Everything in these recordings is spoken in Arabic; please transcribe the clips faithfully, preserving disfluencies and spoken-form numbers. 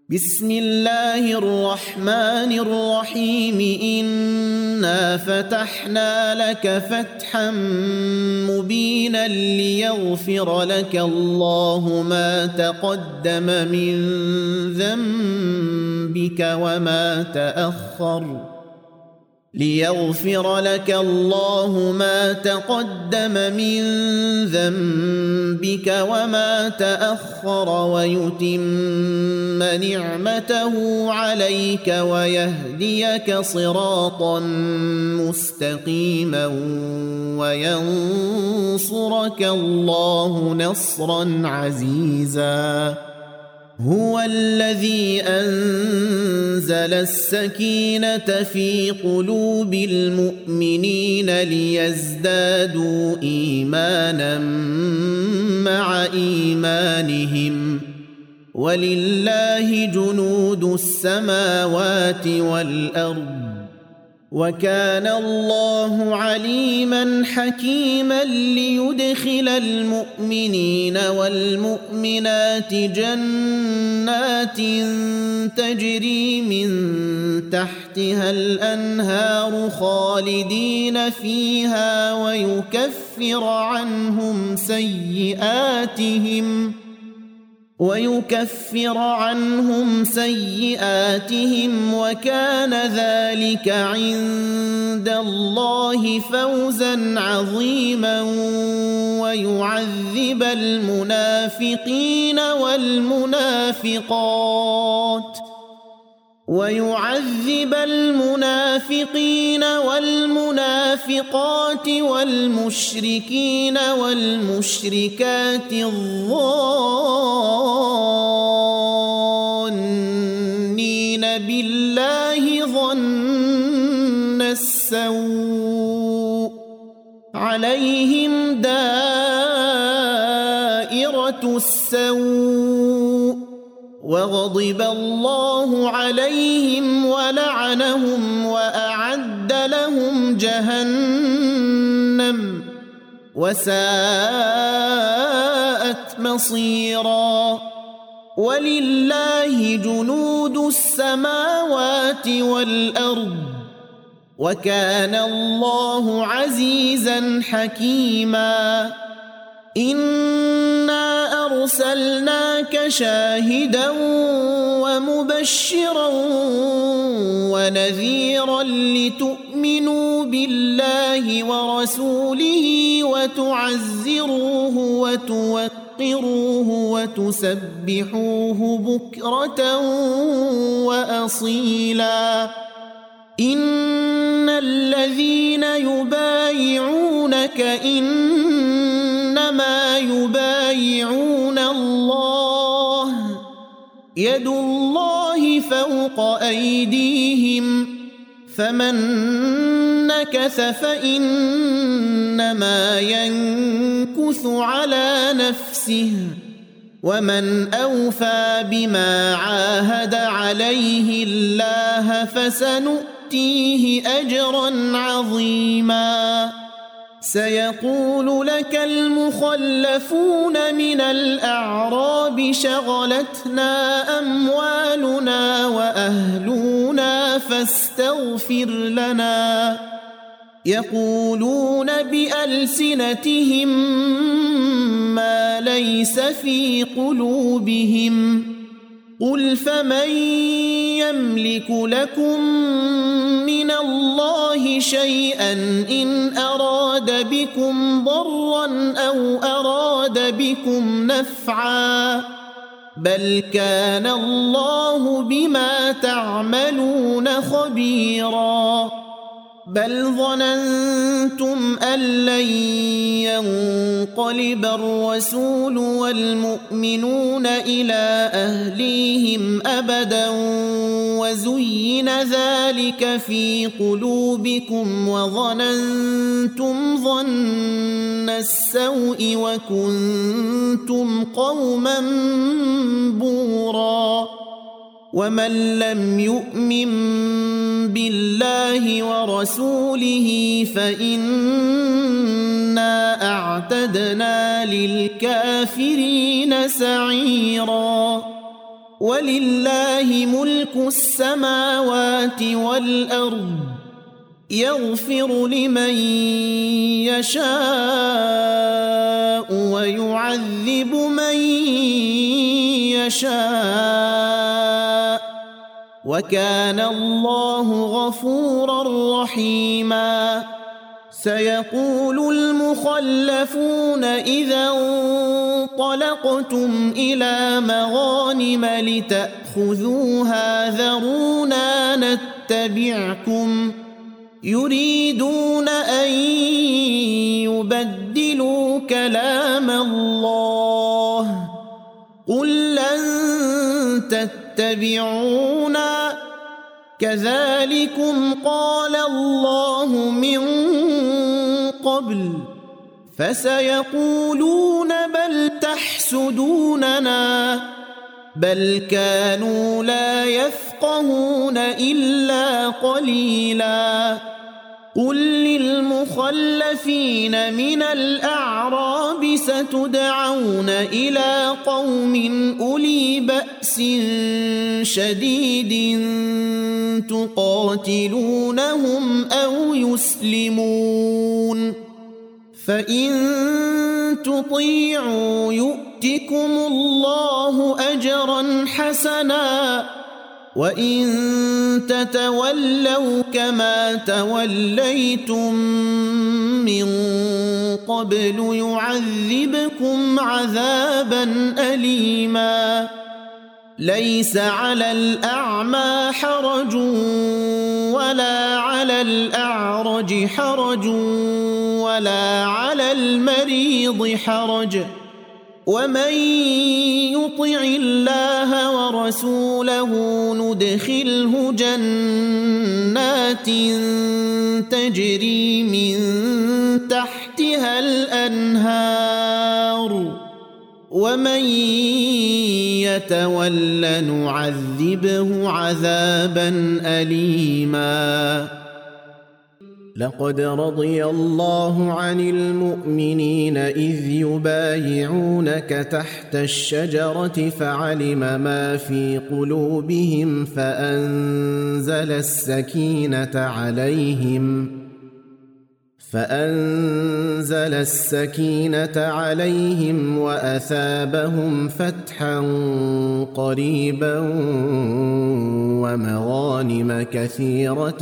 بسم الله الرحمن الرحيم إنا فتحنا لك فتحا مبينا ليغفر لك الله ما تقدم من ذنبك وما تأخر ليغفر لك الله ما تقدم من ذنبك وما تأخر ويتم نعمته عليك ويهديك صراطا مستقيما وينصرك الله نصرا عزيزا. هو الذي أنزل السكينة في قلوب المؤمنين ليزدادوا إيمانا مع إيمانهم ولله جنود السماوات والأرض وكان الله عليما حكيما ليدخل المؤمنين والمؤمنات جنات تجري من تحتها الأنهار خالدين فيها ويكفر عنهم سيئاتهم ويكفر عنهم سيئاتهم وكان ذلك عند الله فوزا عظيما ويعذب المنافقين والمنافقات ويعذب المنافقين والمنافقات والمشركين والمشركات الظانين بالله ظن السوء عليهم دائرة السوء وغضب الله عليهم ولعنهم وأعد لهم جهنم وساءت مصيرا. ولله جنود السماوات والأرض وكان الله عزيزا حكيما. إنا أرسلناك شاهدا ومبشرا ونذيرا لتؤمنوا بالله ورسوله وتعزروه وتوقروه وتسبحوه بكرة وأصيلا. إن الذين يبايعونك إنما يبايعون الله يد الله فوق أيديهم فمن نكث فإنما ينكث على نفسه ومن أوفى بما عاهد عليه الله فسنؤتيه أجرا عظيما. سيقول لك المخلفون من الأعراب شغلتنا أموالنا وأهلنا فاستغفر لنا يقولون بألسنتهم ما ليس في قلوبهم قل فمن يملك لكم من الله شيئا إن أراد بكم ضرا أو أراد بكم نفعا بل كان الله بما تعملون خبيرا. بل ظننتم أن لن ينقلب الرسول والمؤمنون إلى أهليهم أبدا وزين ذلك في قلوبكم وظننتم ظن السوء وكنتم قوما بورا. ومن لم يؤمن بالله ورسوله فإنا أعتدنا للكافرين سعيرا. ولله ملك السماوات والأرض يغفر لمن يشاء ويعذب من يشاء وكان الله غفورا رحيما سيقول المخلفون إذا انطلقتم إلى مغانم لتأخذوها ذرونا نتبعكم يريدون أن يبدلوا كلام الله قل لن تتبعونا كذلكم قال الله من قبل فسيقولون بل تحسدوننا بل كانوا لا يفقهون إلا قليلا قل للمخلفين من الأعراب ستدعون إلى قوم أولي بأس شديد تقاتلونهم أو يسلمون فإن تطيعوا يؤتكم الله أجرا حسنا وإن تتولوا كما توليتم من قبل يعذبكم عذابا أليما ليس على الأعمى حرج ولا على الأعرج حرج ولا على المريض حرج ومن يطع الله ورسوله ندخله جنات تجري من تحتها الأنهار ومن يتول نعذبه عذابا أليما لقد رضي الله عن المؤمنين إذ يبايعونك تحت الشجرة فعلم ما في قلوبهم فأنزل السكينة عليهم فأنزل السكينة عليهم وأثابهم فتحا قريبا ومغانم كثيرة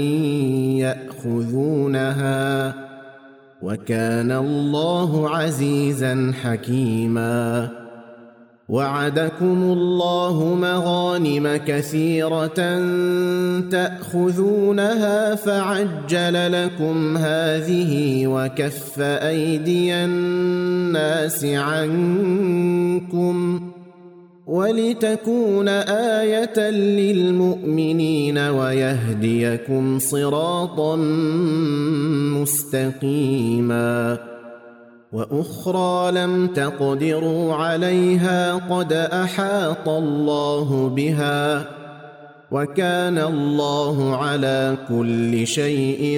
يأخذونها وكان الله عزيزا حكيما وعدكم الله مغانم كثيرة تأخذونها فعجل لكم هذه وكف أيدي الناس عنكم ولتكون آية للمؤمنين ويهديكم صراطا مستقيما وأخرى لم تقدروا عليها قد أحاط الله بها وكان الله على كل شيء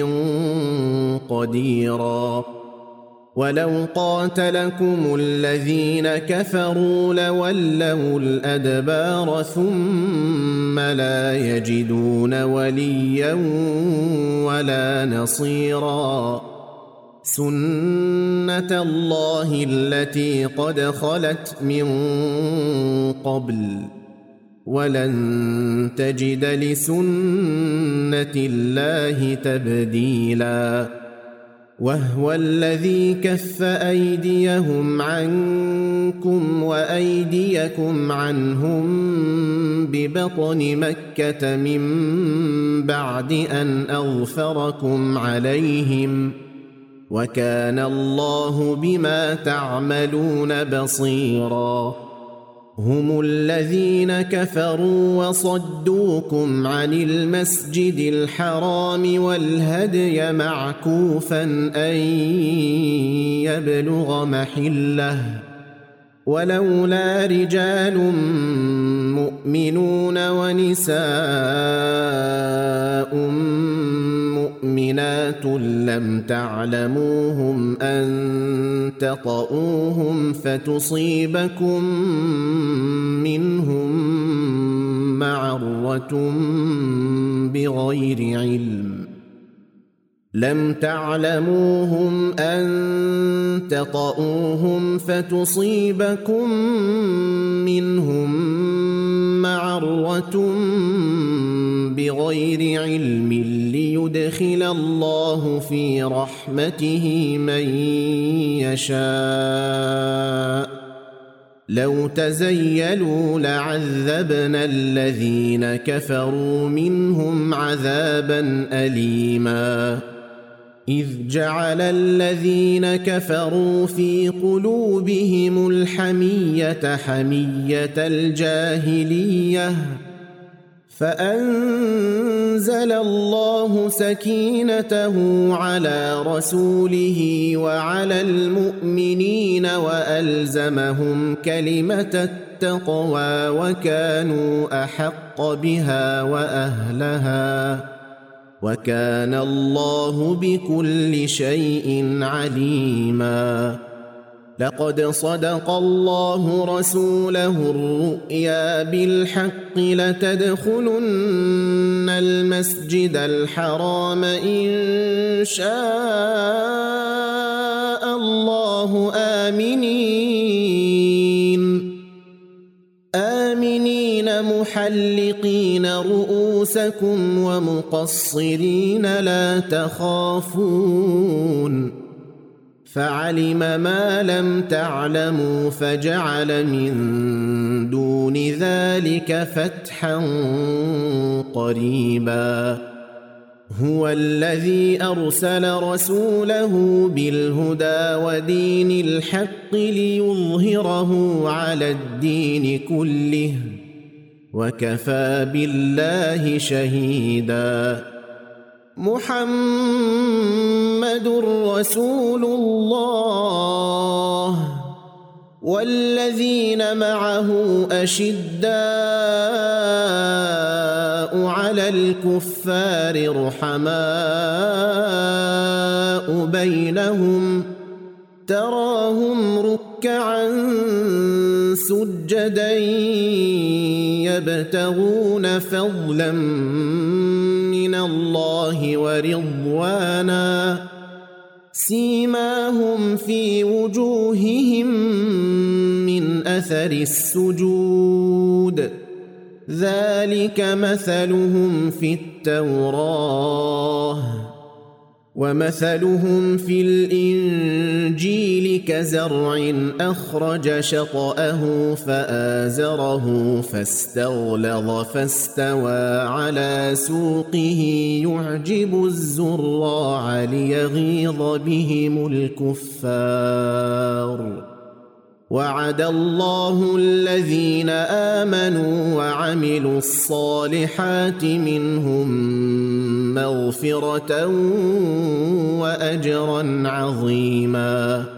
قديرا ولو قاتلكم الذين كفروا لولوا الأدبار ثم لا يجدون وليا ولا نصيرا سنة الله التي قد خلت من قبل ولن تجد لسنة الله تبديلا وهو الذي كف أيديهم عنكم وأيديكم عنهم ببطن مكة من بعد أن أغفركم عليهم وكان الله بما تعملون بصيرا هم الذين كفروا وصدوكم عن المسجد الحرام والهدي معكوفا أن يبلغ محله ولولا رجال مؤمنون ونساء مؤمنات لم تعلموهم أن تطؤوهم فتصيبكم منهم معرة بغير علم لم تعلموهم أن تطؤوهم فتصيبكم منهم معرة بغير علم ليدخل الله في رحمته من يشاء لو تزيلوا لعذبنا الذين كفروا منهم عذابا أليما إذ جعل الذين كفروا في قلوبهم الحمية حمية الجاهلية فأنزل الله سكينته على رسوله وعلى المؤمنين وألزمهم كلمة التقوى وكانوا أحق بها وأهلها وكان الله بكل شيء عليما لقد صدق الله رسوله الرؤيا بالحق لتدخلن المسجد الحرام إن شاء الله آمنين آمنين محلقين رؤوسكم ومقصرين لا تخافون فعلم ما لم تعلموا فجعل من دون ذلك فتحا قريبا هو الذي أرسل رسوله بالهدى ودين الحق ليظهره على الدين كله وكفى بالله شهيدا محمد رسول الله والذين معه أشداء على الكفار رحماء بينهم تراهم ركعا سجدا يبتغون فضلا من الله ورضوانا سيماهم في وجوههم من أثر السجود ذلك مثلهم في التوراة ومثلهم في الإنجيل كزرع أخرج شطأه فآزره فاستغلظ فاستوى على سوقه يعجب الزراع ليغيظ بهم الكفار وعد الله الذين آمنوا وعملوا الصالحات منهم مغفرة وأجرا عظيما